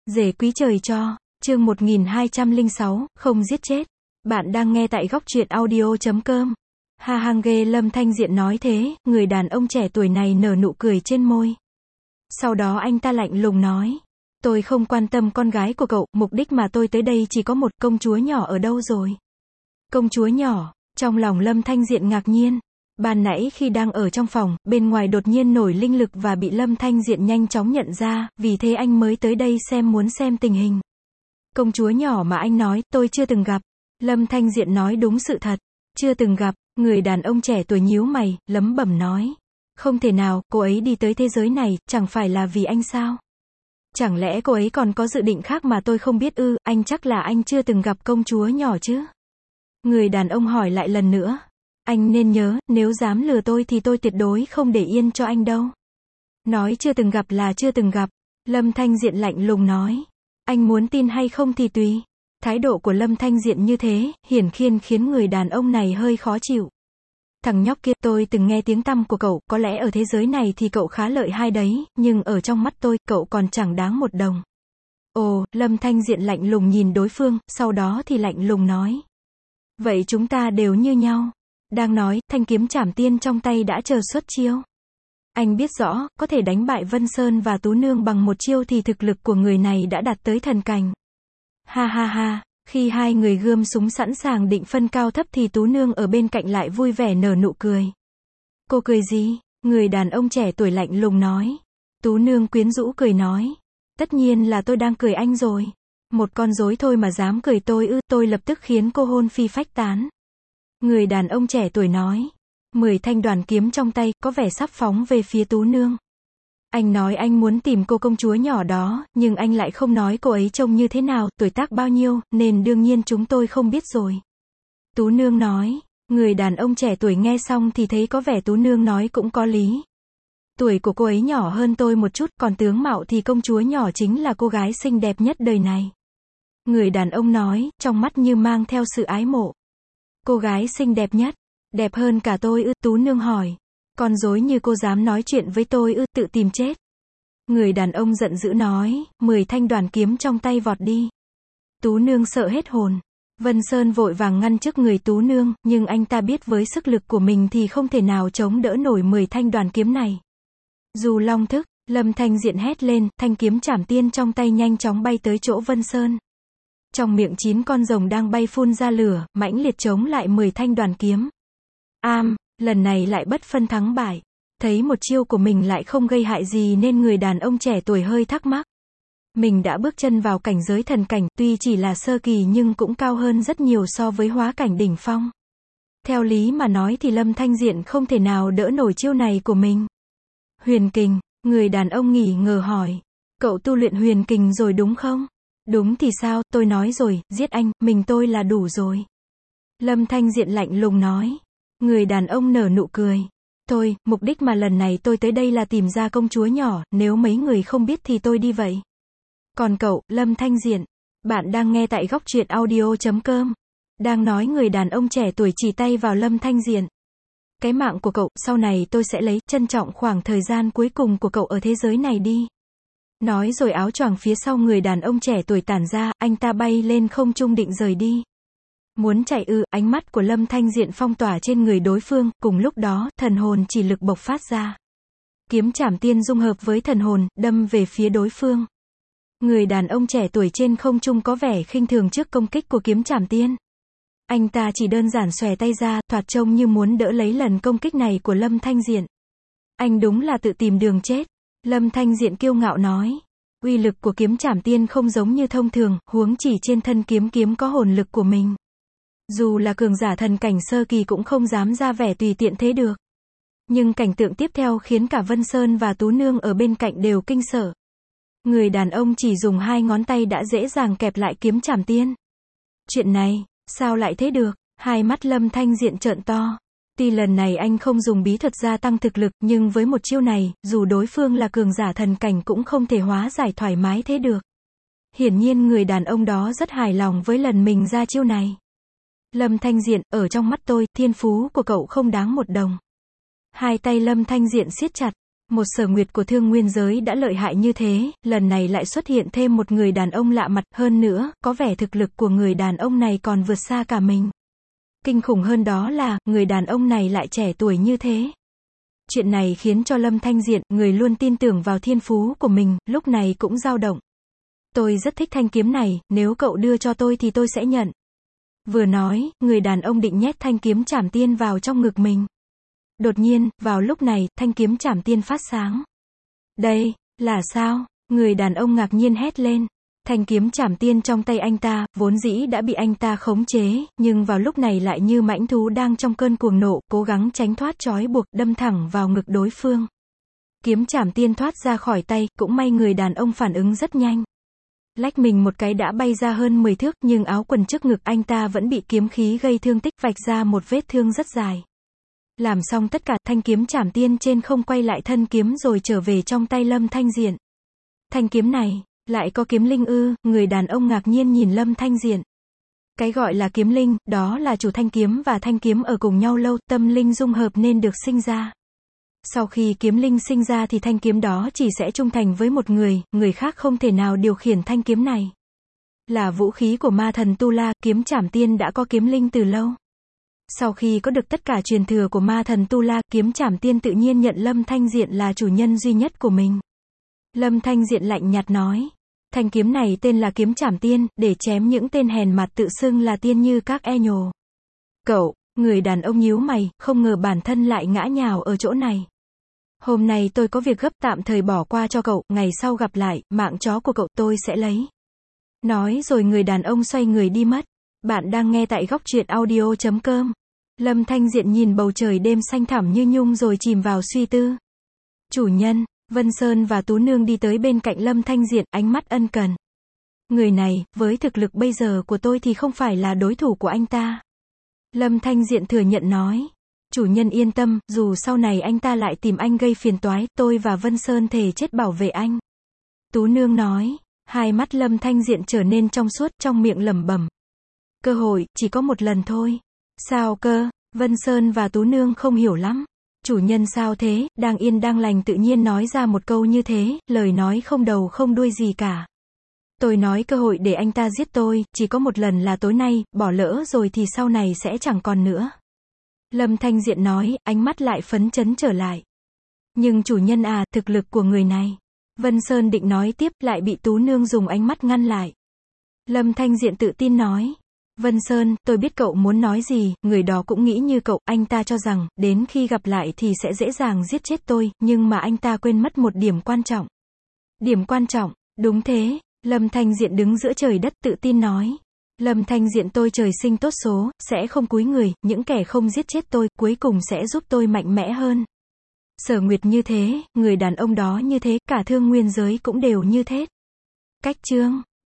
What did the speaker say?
Rể quý trời cho, chương 1206, không giết chết. Bạn đang nghe tại góc truyện audio.com. Ha hang ghê, Lâm Thanh Diện nói thế, người đàn ông trẻ tuổi này nở nụ cười trên môi. Sau đó anh ta lạnh lùng nói, tôi không quan tâm con gái của cậu, mục đích mà tôi tới đây chỉ có một, công chúa nhỏ ở đâu rồi? Công chúa nhỏ, trong lòng Lâm Thanh Diện ngạc nhiên. Ban nãy khi đang ở trong phòng, bên ngoài đột nhiên nổi linh lực và bị Lâm Thanh Diện nhanh chóng nhận ra, vì thế anh mới tới đây muốn xem tình hình. Công chúa nhỏ mà anh nói, tôi chưa từng gặp. Lâm Thanh Diện nói đúng sự thật. Chưa từng gặp, người đàn ông trẻ tuổi nhíu mày, lẩm bẩm nói. Không thể nào, cô ấy đi tới thế giới này, chẳng phải là vì anh sao? Chẳng lẽ cô ấy còn có dự định khác mà tôi không biết ư? Anh chắc là anh chưa từng gặp công chúa nhỏ chứ? Người đàn ông hỏi lại lần nữa. Anh nên nhớ, nếu dám lừa tôi thì tôi tuyệt đối không để yên cho anh đâu. Nói chưa từng gặp là chưa từng gặp. Lâm Thanh Diện lạnh lùng nói. Anh muốn tin hay không thì tùy. Thái độ của Lâm Thanh Diện như thế, hiển nhiên khiến người đàn ông này hơi khó chịu. Thằng nhóc kia, tôi từng nghe tiếng tăm của cậu, có lẽ ở thế giới này thì cậu khá lợi hai đấy, nhưng ở trong mắt tôi, cậu còn chẳng đáng một đồng. Ồ, Lâm Thanh Diện lạnh lùng nhìn đối phương, sau đó thì lạnh lùng nói. Vậy chúng ta đều như nhau. Đang nói, thanh kiếm trảm tiên trong tay đã chờ xuất chiêu. Anh biết rõ, có thể đánh bại Vân Sơn và Tú Nương bằng một chiêu thì thực lực của người này đã đạt tới thần cảnh. Ha ha ha, khi hai người gươm súng sẵn sàng định phân cao thấp thì Tú Nương ở bên cạnh lại vui vẻ nở nụ cười. Cô cười gì? Người đàn ông trẻ tuổi lạnh lùng nói. Tú Nương quyến rũ cười nói. Tất nhiên là tôi đang cười anh rồi. Một con rối thôi mà dám cười tôi ư? Tôi lập tức khiến cô hồn phi phách tán. Người đàn ông trẻ tuổi nói. 10 thanh đoàn kiếm trong tay, có vẻ sắp phóng về phía Tú Nương. Anh nói anh muốn tìm cô công chúa nhỏ đó, nhưng anh lại không nói cô ấy trông như thế nào, tuổi tác bao nhiêu, nên đương nhiên chúng tôi không biết rồi. Tú Nương nói. Người đàn ông trẻ tuổi nghe xong thì thấy có vẻ Tú Nương nói cũng có lý. Tuổi của cô ấy nhỏ hơn tôi một chút, còn tướng mạo thì công chúa nhỏ chính là cô gái xinh đẹp nhất đời này. Người đàn ông nói, trong mắt như mang theo sự ái mộ. Cô gái xinh đẹp nhất, đẹp hơn cả tôi ư? Tú Nương hỏi. Con rối như cô dám nói chuyện với tôi ư? Tự tìm chết. Người đàn ông giận dữ nói, 10 thanh đoàn kiếm trong tay vọt đi. Tú Nương sợ hết hồn. Vân Sơn vội vàng ngăn trước người Tú Nương, nhưng anh ta biết với sức lực của mình thì không thể nào chống đỡ nổi 10 thanh đoàn kiếm này. Dù long thức, Lâm Thanh Diện hét lên, thanh kiếm trảm tiên trong tay nhanh chóng bay tới chỗ Vân Sơn. Trong miệng 9 con rồng đang bay phun ra lửa, mãnh liệt chống lại 10 thanh đoàn kiếm. Lần này lại bất phân thắng bại. Thấy một chiêu của mình lại không gây hại gì nên người đàn ông trẻ tuổi hơi thắc mắc. Mình đã bước chân vào cảnh giới thần cảnh, tuy chỉ là sơ kỳ nhưng cũng cao hơn rất nhiều so với hóa cảnh đỉnh phong. Theo lý mà nói thì Lâm Thanh Diện không thể nào đỡ nổi chiêu này của mình. Huyền kình, người đàn ông nghỉ ngờ hỏi. Cậu tu luyện huyền kình rồi đúng không? Đúng thì sao, tôi nói rồi, giết anh, mình tôi là đủ rồi. Lâm Thanh Diện lạnh lùng nói. Người đàn ông nở nụ cười. Thôi, mục đích mà lần này tôi tới đây là tìm ra công chúa nhỏ, nếu mấy người không biết thì tôi đi vậy. Còn cậu, Lâm Thanh Diện, bạn đang nghe tại góc truyện audio.com. Đang nói người đàn ông trẻ tuổi chỉ tay vào Lâm Thanh Diện. Cái mạng của cậu, sau này tôi sẽ lấy, trân trọng khoảng thời gian cuối cùng của cậu ở thế giới này đi. Nói rồi áo choàng phía sau người đàn ông trẻ tuổi tản ra, anh ta bay lên không trung định rời đi. Muốn chạy ư? Ánh mắt của Lâm Thanh Diện phong tỏa trên người đối phương, cùng lúc đó, thần hồn chỉ lực bộc phát ra. Kiếm trảm tiên dung hợp với thần hồn, đâm về phía đối phương. Người đàn ông trẻ tuổi trên không trung có vẻ khinh thường trước công kích của kiếm trảm tiên. Anh ta chỉ đơn giản xòe tay ra, thoạt trông như muốn đỡ lấy lần công kích này của Lâm Thanh Diện. Anh đúng là tự tìm đường chết. Lâm Thanh Diện kiêu ngạo nói. Uy lực của kiếm trảm tiên không giống như thông thường, huống chỉ trên thân kiếm có hồn lực của mình. Dù là cường giả thần cảnh sơ kỳ cũng không dám ra vẻ tùy tiện thế được. Nhưng cảnh tượng tiếp theo khiến cả Vân Sơn và Tú Nương ở bên cạnh đều kinh sợ. Người đàn ông chỉ dùng 2 ngón tay đã dễ dàng kẹp lại kiếm trảm tiên. Chuyện này, sao lại thế được? Hai mắt Lâm Thanh Diện trợn to. Tuy lần này anh không dùng bí thuật gia tăng thực lực, nhưng với một chiêu này, dù đối phương là cường giả thần cảnh cũng không thể hóa giải thoải mái thế được. Hiển nhiên người đàn ông đó rất hài lòng với lần mình ra chiêu này. Lâm Thanh Diện, ở trong mắt tôi, thiên phú của cậu không đáng một đồng. Hai tay Lâm Thanh Diện siết chặt. Một Sở Nguyệt của thương nguyên giới đã lợi hại như thế, lần này lại xuất hiện thêm một người đàn ông lạ mặt, hơn nữa, có vẻ thực lực của người đàn ông này còn vượt xa cả mình. Kinh khủng hơn đó là, người đàn ông này lại trẻ tuổi như thế. Chuyện này khiến cho Lâm Thanh Diện, người luôn tin tưởng vào thiên phú của mình, lúc này cũng dao động. Tôi rất thích thanh kiếm này, nếu cậu đưa cho tôi thì tôi sẽ nhận. Vừa nói, người đàn ông định nhét thanh kiếm Trảm Tiên vào trong ngực mình. Đột nhiên, vào lúc này, thanh kiếm Trảm Tiên phát sáng. Đây, là sao? Người đàn ông ngạc nhiên hét lên. Thanh kiếm Trảm Tiên trong tay anh ta, vốn dĩ đã bị anh ta khống chế, nhưng vào lúc này lại như mãnh thú đang trong cơn cuồng nộ, cố gắng tránh thoát trói buộc, đâm thẳng vào ngực đối phương. Kiếm Trảm Tiên thoát ra khỏi tay, cũng may người đàn ông phản ứng rất nhanh. Lách mình một cái đã bay ra hơn 10 thước, nhưng áo quần trước ngực anh ta vẫn bị kiếm khí gây thương tích, vạch ra một vết thương rất dài. Làm xong tất cả, thanh kiếm Trảm Tiên trên không quay lại thân kiếm rồi trở về trong tay Lâm Thanh Diện. Thanh kiếm này, lại có kiếm linh ư? Người đàn ông ngạc nhiên nhìn Lâm Thanh Diện. Cái gọi là kiếm linh, đó là chủ thanh kiếm và thanh kiếm ở cùng nhau lâu, tâm linh dung hợp nên được sinh ra. Sau khi kiếm linh sinh ra thì thanh kiếm đó chỉ sẽ trung thành với một người khác không thể nào điều khiển thanh kiếm này. Là vũ khí của ma thần Tu La, kiếm Trảm Tiên đã có kiếm linh từ lâu. Sau khi có được tất cả truyền thừa của ma thần Tu La, kiếm Trảm Tiên tự nhiên nhận Lâm Thanh Diện là chủ nhân duy nhất của mình. Lâm Thanh Diện lạnh nhạt nói. Thanh kiếm này tên là kiếm Trảm Tiên, để chém những tên hèn mặt tự xưng là tiên như các e nhồ. Cậu, người đàn ông nhíu mày, không ngờ bản thân lại ngã nhào ở chỗ này. Hôm nay tôi có việc gấp, tạm thời bỏ qua cho cậu, ngày sau gặp lại, mạng chó của cậu tôi sẽ lấy. Nói rồi người đàn ông xoay người đi mất. Bạn đang nghe tại Góc Truyện Audio.com. Lâm Thanh Diện nhìn bầu trời đêm xanh thẳm như nhung rồi chìm vào suy tư. Chủ nhân, Vân Sơn và Tú Nương đi tới bên cạnh Lâm Thanh Diện, ánh mắt ân cần. Người này, với thực lực bây giờ của tôi thì không phải là đối thủ của anh ta. Lâm Thanh Diện thừa nhận nói. Chủ nhân yên tâm, dù sau này anh ta lại tìm anh gây phiền toái, tôi và Vân Sơn thề chết bảo vệ anh. Tú Nương nói. Hai mắt Lâm Thanh Diện trở nên trong suốt, trong miệng lẩm bẩm. Cơ hội, chỉ có một lần thôi. Sao cơ? Vân Sơn và Tú Nương không hiểu lắm. Chủ nhân sao thế? Đang yên đang lành tự nhiên nói ra một câu như thế, lời nói không đầu không đuôi gì cả. Tôi nói cơ hội để anh ta giết tôi, chỉ có một lần là tối nay, bỏ lỡ rồi thì sau này sẽ chẳng còn nữa. Lâm Thanh Diện nói, ánh mắt lại phấn chấn trở lại. Nhưng chủ nhân à, thực lực của người này. Vân Sơn định nói tiếp, lại bị Tú Nương dùng ánh mắt ngăn lại. Lâm Thanh Diện tự tin nói. Vân Sơn, tôi biết cậu muốn nói gì, người đó cũng nghĩ như cậu, anh ta cho rằng, đến khi gặp lại thì sẽ dễ dàng giết chết tôi, nhưng mà anh ta quên mất một điểm quan trọng. Điểm quan trọng, đúng thế, Lâm Thanh Diện đứng giữa trời đất tự tin nói. Lâm Thanh Diện tôi trời sinh tốt số, sẽ không cúi người, những kẻ không giết chết tôi, cuối cùng sẽ giúp tôi mạnh mẽ hơn. Sở Nguyệt như thế, người đàn ông đó như thế, cả thương nguyên giới cũng đều như thế. Cách chương